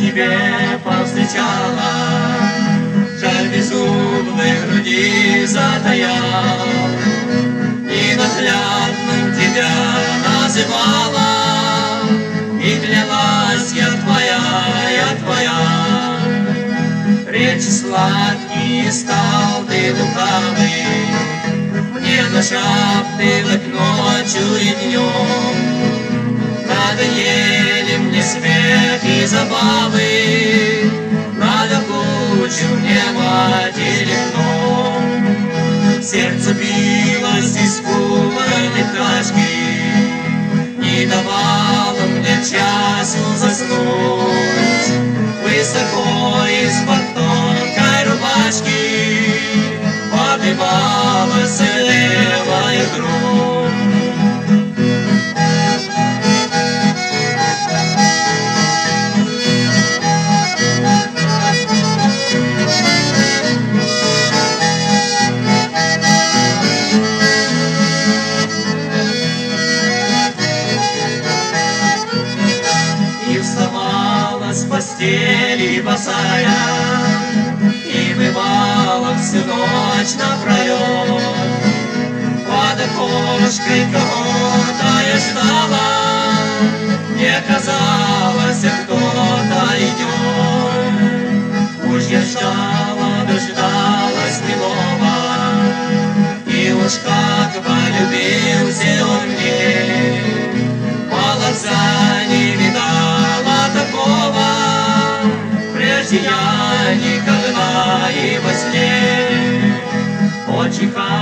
тебе повстречала, жаль безумной груди затаял, и наглядным тебя называла, и клялась я твоя. Речи сладкие стал ты лукавый, мне нашептывать ночью и днем. Надоели мне смех и забавы, надокучил мне матери гном. Сердце билось испуганной пташки, не давало мне часу заснуть. Высоко из-под тонкой рубашки поднималась левая грудь. С постели босая, и бывала всю ночь напролет. Под окошкой кого-то я ждала, мне казалось, кто-то идет. Уж я ждала, дождалась немого, и уж как полюбился он мне. Молодца не видала такого, прежде я никогда и во сне. Очень